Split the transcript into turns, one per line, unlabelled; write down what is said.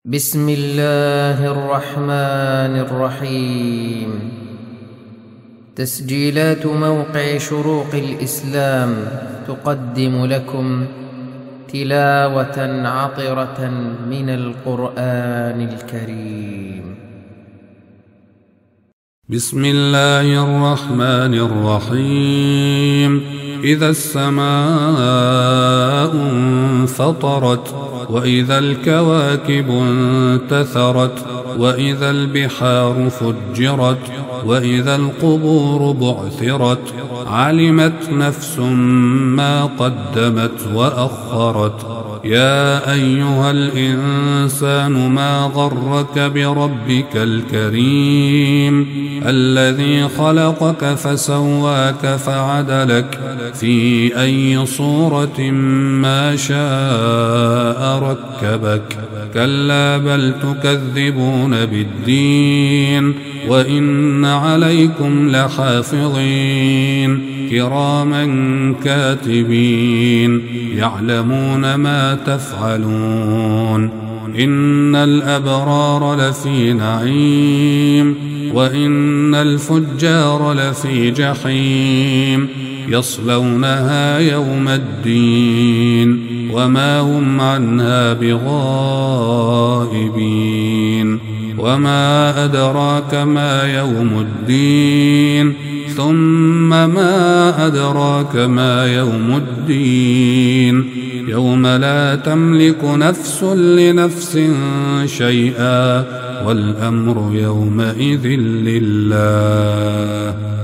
بسم الله الرحمن الرحيم. تسجيلات موقع شروق الإسلام تقدم لكم تلاوة عطرة من القرآن الكريم.
بسم الله الرحمن الرحيم. إذا السماء انفطرت وإذا الكواكب انتثرت وإذا البحار فجرت وإذا القبور بعثرت علمت نفس ما قدمت وأخرت. يا أيها الإنسان ما غرك بربك الكريم الذي خلقك فسواك فعدلك في أي صورة ما شاء ركبك. كلا بل تكذبون بالدين وإن عليكم لحافظين كراما كاتبين يعلمون ما تفعلون. إن الأبرار لفي نعيم وإن الفجار لفي جحيم يصلونها يوم الدين وما هم عنها بغائبين. وما أدراك ما يوم الدين ثم ما أدراك ما يوم الدين يوم لا تملك نفس لنفس شيئا والأمر يومئذ لله.